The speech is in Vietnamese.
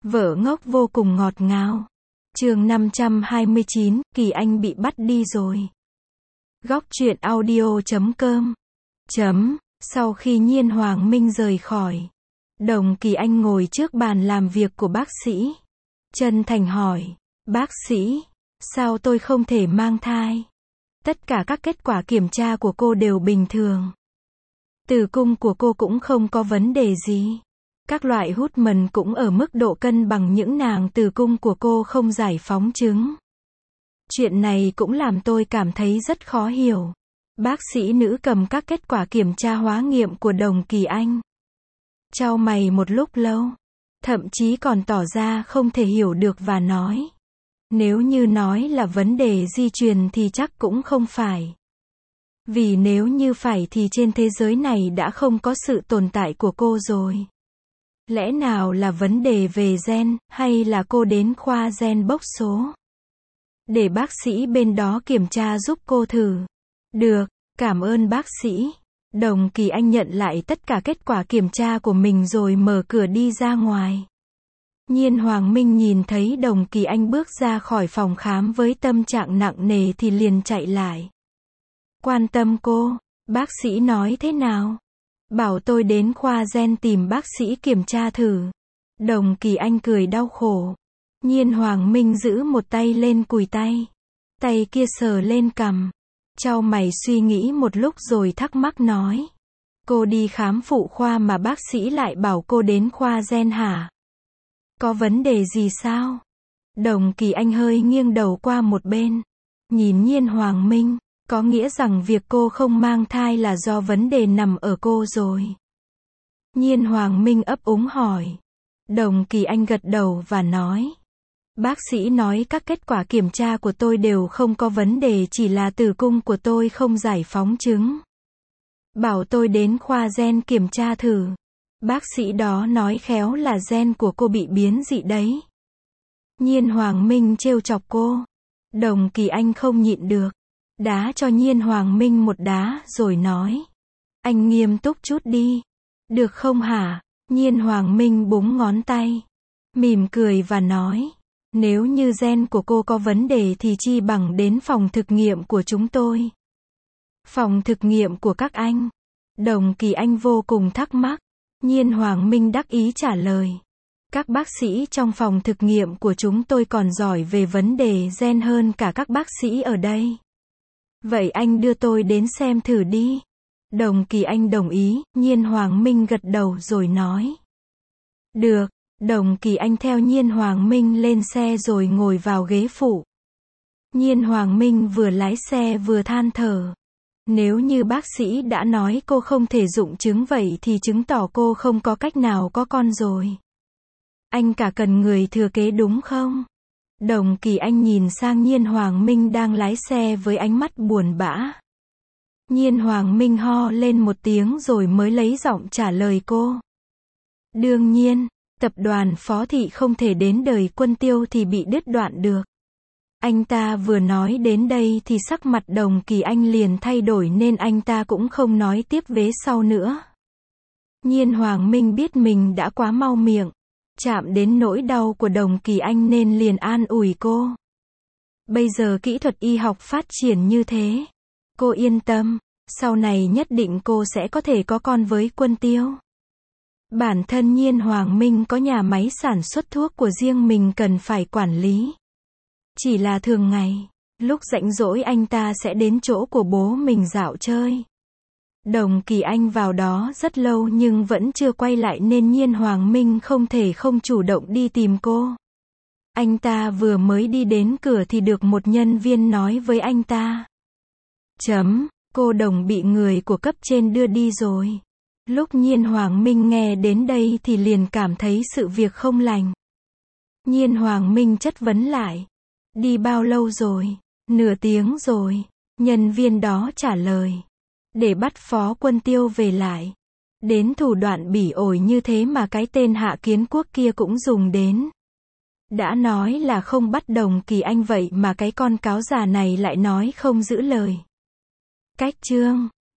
Vợ ngốc vô cùng ngọt ngào. Chương 529, Kỳ Anh bị bắt đi rồi. Góc truyện audio.com. Sau khi Nhiên Hoàng Minh rời khỏi, Đồng Kỳ Anh ngồi trước bàn làm việc của bác sĩ. Chân thành hỏi, bác sĩ, sao tôi không thể mang thai? Tất cả các kết quả kiểm tra của cô đều bình thường. Tử cung của cô cũng không có vấn đề gì. Các loại hormone cũng ở mức độ cân bằng, những nàng tử cung của cô không giải phóng trứng. Chuyện này cũng làm tôi cảm thấy rất khó hiểu. Bác sĩ nữ cầm các kết quả kiểm tra hóa nghiệm của Đồng Kỳ Anh. Chau mày một lúc lâu. Thậm chí còn tỏ ra không thể hiểu được và nói. Nếu như nói là vấn đề di truyền thì chắc cũng không phải. Vì nếu như phải thì trên thế giới này đã không có sự tồn tại của cô rồi. Lẽ nào là vấn đề về gen, hay là cô đến khoa gen bốc số? Để bác sĩ bên đó kiểm tra giúp cô thử. Được, cảm ơn bác sĩ. Đồng Kỳ Anh nhận lại tất cả kết quả kiểm tra của mình rồi mở cửa đi ra ngoài. Nhiên Hoàng Minh nhìn thấy Đồng Kỳ Anh bước ra khỏi phòng khám với tâm trạng nặng nề thì liền chạy lại. Quan tâm cô, bác sĩ nói thế nào? Bảo tôi đến khoa gen tìm bác sĩ kiểm tra thử. Đồng Kỳ Anh cười đau khổ. Nhiên Hoàng Minh giữ một tay lên cùi tay. Tay kia sờ lên cằm. Chau mày suy nghĩ một lúc rồi thắc mắc nói. Cô đi khám phụ khoa mà bác sĩ lại bảo cô đến khoa gen hả? Có vấn đề gì sao? Đồng Kỳ Anh hơi nghiêng đầu qua một bên. Nhìn Nhiên Hoàng Minh. Có nghĩa rằng việc cô không mang thai là do vấn đề nằm ở cô rồi. Nhiên Hoàng Minh ấp úng hỏi. Đồng Kỳ Anh gật đầu và nói. Bác sĩ nói các kết quả kiểm tra của tôi đều không có vấn đề, chỉ là tử cung của tôi không giải phóng trứng. Bảo tôi đến khoa gen kiểm tra thử. Bác sĩ đó nói khéo là gen của cô bị biến dị đấy. Nhiên Hoàng Minh trêu chọc cô. Đồng Kỳ Anh không nhịn được. Đá cho Nhiên Hoàng Minh một đá rồi nói. Anh nghiêm túc chút đi. Được không hả? Nhiên Hoàng Minh búng ngón tay. Mỉm cười và nói. Nếu như gen của cô có vấn đề thì chi bằng đến phòng thực nghiệm của chúng tôi. Phòng thực nghiệm của các anh. Đồng Kỳ Anh vô cùng thắc mắc. Nhiên Hoàng Minh đắc ý trả lời. Các bác sĩ trong phòng thực nghiệm của chúng tôi còn giỏi về vấn đề gen hơn cả các bác sĩ ở đây. Vậy anh đưa tôi đến xem thử đi. Đồng Kỳ Anh đồng ý. Nhiên Hoàng Minh gật đầu rồi nói. Được. Đồng Kỳ Anh theo Nhiên Hoàng Minh lên xe rồi ngồi vào ghế phụ. Nhiên Hoàng Minh vừa lái xe vừa than thở. Nếu như bác sĩ đã nói cô không thể dụng trứng vậy thì chứng tỏ cô không có cách nào có con rồi. Anh cả cần người thừa kế đúng không? Đồng Kỳ Anh nhìn sang Nhiên Hoàng Minh đang lái xe với ánh mắt buồn bã. Nhiên Hoàng Minh ho lên một tiếng rồi mới lấy giọng trả lời cô. Đương nhiên, tập đoàn Phó Thị không thể đến đời Quân Tiêu thì bị đứt đoạn được. Anh ta vừa nói đến đây thì sắc mặt Đồng Kỳ Anh liền thay đổi nên anh ta cũng không nói tiếp vế sau nữa. Nhiên Hoàng Minh biết mình đã quá mau miệng. Chạm đến nỗi đau của Đồng Kỳ Anh nên liền an ủi cô. Bây giờ kỹ thuật y học phát triển như thế. Cô yên tâm, sau này nhất định cô sẽ có thể có con với Quân Tiêu. Bản thân Nhiên Hoàng Minh có nhà máy sản xuất thuốc của riêng mình cần phải quản lý. Chỉ là thường ngày, lúc rảnh rỗi anh ta sẽ đến chỗ của bố mình dạo chơi. Đồng Kỳ Anh vào đó rất lâu nhưng vẫn chưa quay lại nên Nhiên Hoàng Minh không thể không chủ động đi tìm cô. Anh ta vừa mới đi đến cửa thì được một nhân viên nói với anh ta. Cô Đồng bị người của cấp trên đưa đi rồi. Lúc Nhiên Hoàng Minh nghe đến đây thì liền cảm thấy sự việc không lành. Nhiên Hoàng Minh chất vấn lại. Đi bao lâu rồi? Nửa tiếng rồi. Nhân viên đó trả lời. Để bắt Phó Quân Tiêu về lại. Đến thủ đoạn bỉ ổi như thế mà cái tên Hạ Kiến Quốc kia cũng dùng đến. Đã nói là không bắt Đồng Kỳ Anh vậy mà cái con cáo già này lại nói không giữ lời. Cách chương